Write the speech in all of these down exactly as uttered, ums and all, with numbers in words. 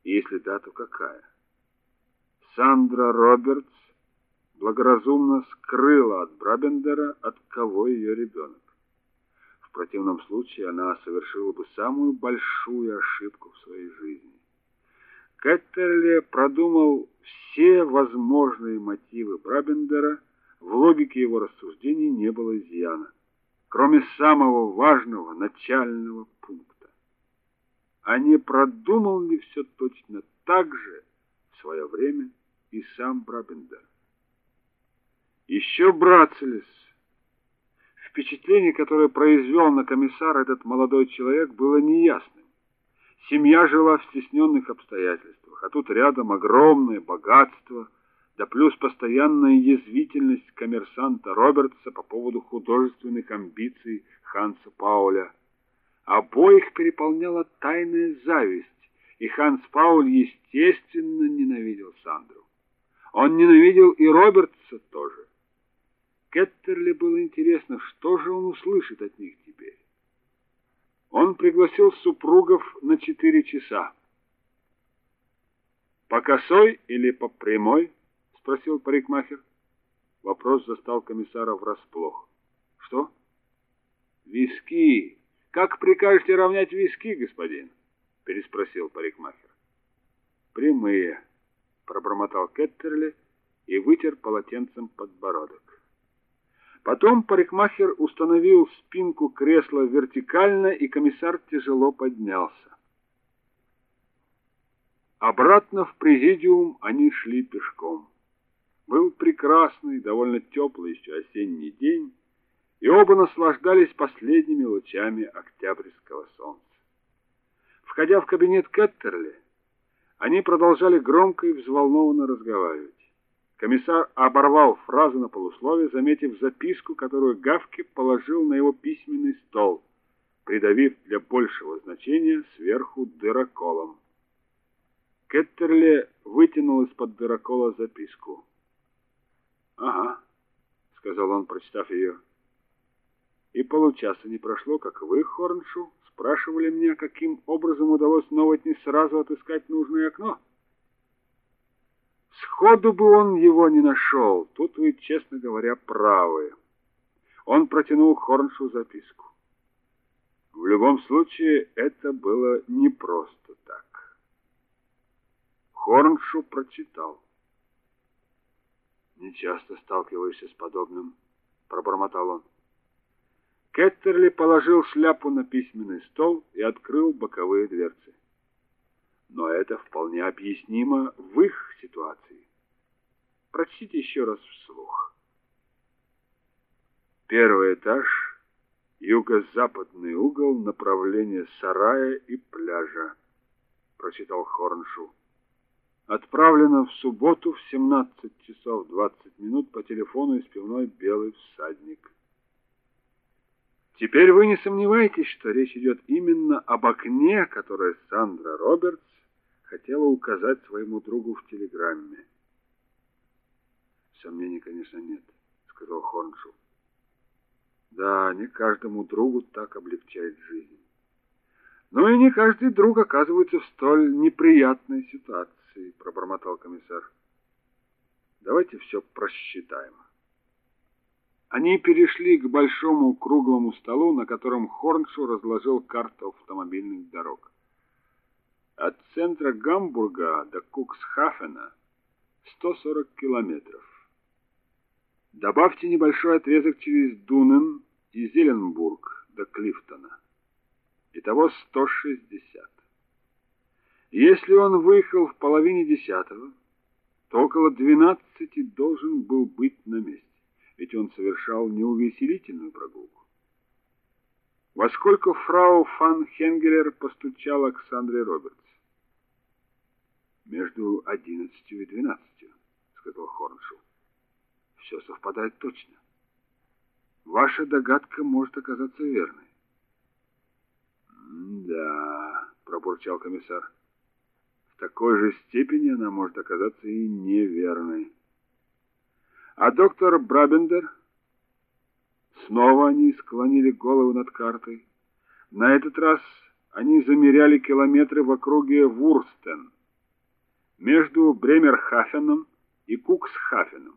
И если да, то какая? Сандра Робертс благоразумно скрыла от Брабендера, от кого ее ребенок. В противном случае она совершила бы самую большую ошибку в своей жизни. Кеттерли продумал все возможные мотивы Брабендера, в логике его рассуждений не было изъяна, кроме самого важного начального пункта. А не продумал ли все точно так же в свое время и сам Брабендер? Еще Брацелес. Впечатление, которое произвел на комиссара этот молодой человек, было неясным. Семья жила в стесненных обстоятельствах, а тут рядом огромное богатство, да плюс постоянная язвительность коммерсанта Робертса по поводу художественных амбиций Ханса Пауля. Обоих переполняла тайная зависть, и Ханс Пауль, естественно, ненавидел Сандру. Он ненавидел и Робертса тоже. Кеттерли было интересно, что же он услышит от них теперь. Он пригласил супругов на четыре часа. «По косой или по прямой?» — спросил парикмахер. Вопрос застал комиссара врасплох. «Что?» «Виски. Как прикажете равнять виски, господин?» — переспросил парикмахер. «Прямые», — пробормотал Кеттерли и вытер полотенцем подбородок. Потом парикмахер установил спинку кресла вертикально, и комиссар тяжело поднялся. Обратно в президиум они шли пешком. Был прекрасный, довольно теплый еще осенний день, и оба наслаждались последними лучами октябрьского солнца. Входя в кабинет Кеттерли, они продолжали громко и взволнованно разговаривать. Комиссар оборвал фразу на полусловие, заметив записку, которую Гавке положил на его письменный стол, придавив для большего значения сверху дыроколом. Кеттерли вытянул из-под дырокола записку. «Ага», — сказал он, прочитав ее. «И получаса не прошло, как вы, Хорншу, спрашивали меня, каким образом удалось Новотни сразу отыскать нужное окно. Сходу бы он его не нашел. Тут вы, честно говоря, правы». Он протянул Хорншу записку. В любом случае, это было не просто так. Хорншу прочитал. «Не часто сталкиваешься с подобным», — пробормотал он. Кеттерли положил шляпу на письменный стол и открыл боковые дверцы. Но это вполне объяснимо в их ситуации. Прочтите еще раз вслух. Первый этаж, юго-западный угол, направление сарая и пляжа, прочитал Хорншу. Отправлено в субботу в семнадцать часов двадцать минут по телефону из пивной «Белый всадник». Теперь вы не сомневаетесь, что речь идет именно об окне, которое Сандра Робертс хотела указать своему другу в телеграмме. Сомнений, конечно, нет, сказал Хорншу. Да, не каждому другу так облегчает жизнь. Но и не каждый друг оказывается в столь неприятной ситуации, пробормотал комиссар. Давайте все просчитаем. Они перешли к большому круглому столу, на котором Хорншу разложил карту автомобильных дорог. От центра Гамбурга до Куксхафена сто сорок километров. Добавьте небольшой отрезок через Дунен и Зеленбург до Клифтона. Итого сто шестьдесят. Если он выехал в половине десятого, то около двенадцати должен был быть на месте, ведь он совершал неувеселительную прогулку. Во сколько фрау фан Хенгелер постучала к Сандре Робертс? Между одиннадцатью и двенадцатью, сказал Хорншу. Все совпадает точно. Ваша догадка может оказаться верной. Да, пробурчал комиссар. В такой же степени она может оказаться и неверной. А доктор Брабендер? Снова они склонили голову над картой. На этот раз они замеряли километры в округе Вурстен. между Бремерхафеном и Куксхафеном.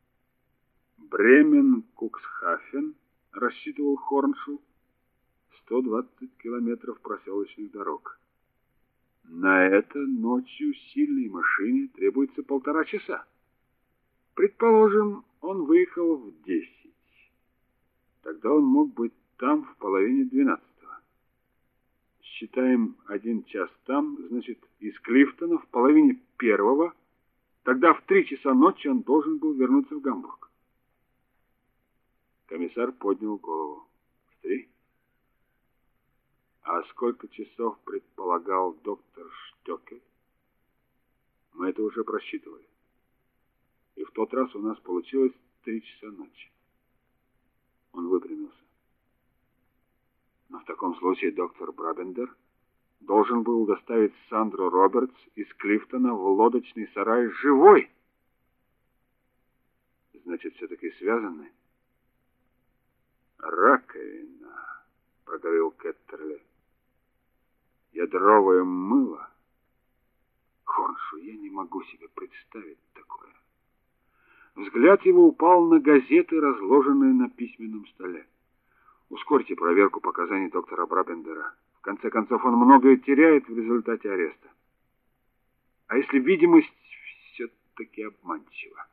Бремен-Куксхафен, рассчитывал Хорншул, сто двадцать километров проселочных дорог. На это ночью сильной машине требуется полтора часа. Предположим, он выехал в десять. Тогда он мог быть там в половине двенадцатого. Считаем один час там, значит, из Клифтона в половине первого. Тогда в три часа ночи он должен был вернуться в Гамбург. Комиссар поднял голову. В три? А сколько часов предполагал доктор Штёкель? Мы это уже просчитывали. И в тот раз у нас получилось три часа ночи. Он выпрямился. Но в таком случае доктор Брабендер должен был доставить Сандру Робертс из Клифтона в лодочный сарай живой. Значит, все-таки связаны? Раковина, проговорил Кеттерли. Ядровое мыло. Хорншу, я не могу себе представить такое. Взгляд его упал на газеты, разложенные на письменном столе. Ускорьте проверку показаний доктора Брабендера. В конце концов, он многое теряет в результате ареста. А если видимость все-таки обманчива?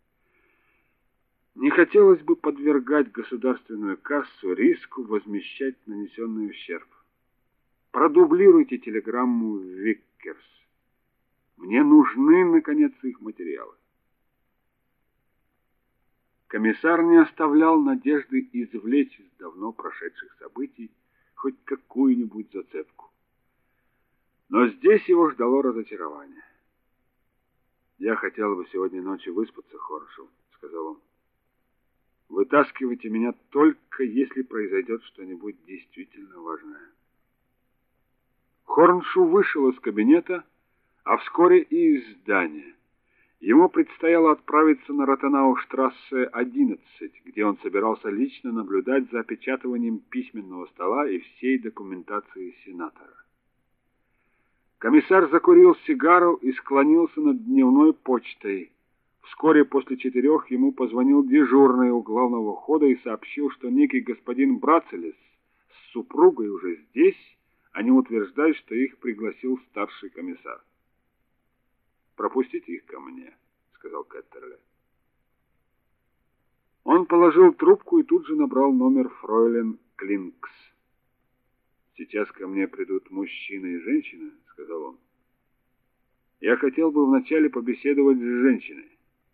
Не хотелось бы подвергать государственную кассу риску возмещать нанесенный ущерб. Продублируйте телеграмму Виккерс. Мне нужны, наконец, их материалы. Комиссар не оставлял надежды извлечь из давно прошедших событий хоть какую-нибудь зацепку. Но здесь его ждало разочарование. «Я хотел бы сегодня ночью выспаться, Хорншул», — сказал он. «Вытаскивайте меня только, если произойдет что-нибудь действительно важное». Хорншул вышел из кабинета, а вскоре и из здания. Ему предстояло отправиться на Ротенау-штрассе одиннадцать, где он собирался лично наблюдать за опечатыванием письменного стола и всей документации сенатора. Комиссар закурил сигару и склонился над дневной почтой. Вскоре после четырех ему позвонил дежурный у главного входа и сообщил, что некий господин Брацелес с супругой уже здесь. Они утверждают, что их пригласил старший комиссар. «Пропустите их ко мне», — сказал Кеттерли. Он положил трубку и тут же набрал номер фройлен Клинкс. «Сейчас ко мне придут мужчина и женщина», — сказал он. «Я хотел бы вначале побеседовать с женщиной».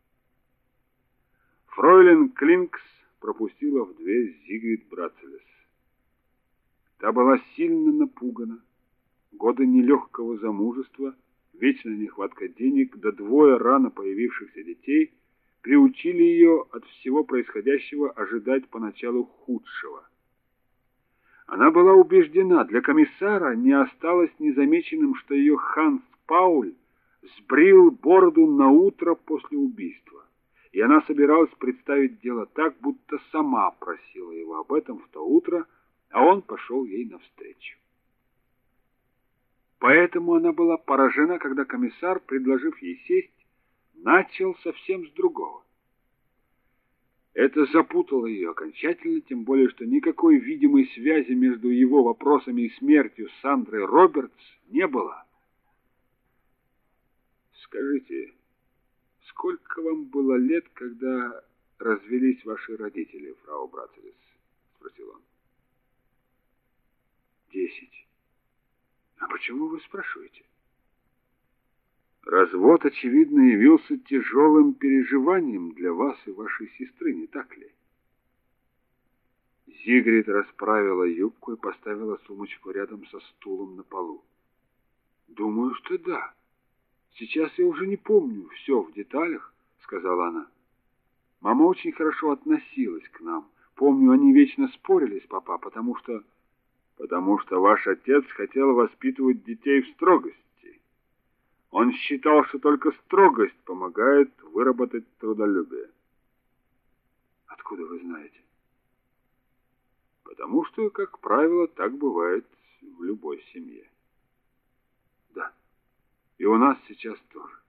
Фройлен Клинкс пропустила в дверь Зигрид Брацелес. Та была сильно напугана. Годы нелегкого замужества, вечная нехватка денег, да двое рано появившихся детей приучили ее от всего происходящего ожидать поначалу худшего. Она была убеждена, для комиссара не осталось незамеченным, что ее Ханс Пауль сбрил бороду на утро после убийства, и она собиралась представить дело так, будто сама просила его об этом в то утро, а он пошел ей навстречу. Поэтому она была поражена, когда комиссар, предложив ей сесть, начал совсем с другого. Это запутало ее окончательно, тем более, что никакой видимой связи между его вопросами и смертью Сандры Робертс не было. «Скажите, сколько вам было лет, когда развелись ваши родители, фрау Брацелес?» — спросил он. «Десять. А почему вы спрашиваете?» Развод, очевидно, явился тяжелым переживанием для вас и вашей сестры, не так ли? Зигрид расправила юбку и поставила сумочку рядом со стулом на полу. «Думаю, что да. Сейчас я уже не помню все в деталях», — сказала она. «Мама очень хорошо относилась к нам. Помню, они вечно спорили с папа, потому что... потому что ваш отец хотел воспитывать детей в строгости. Он считал, что только строгость помогает выработать трудолюбие». «Откуда вы знаете?» «Потому что, как правило, так бывает в любой семье». «Да, и у нас сейчас тоже.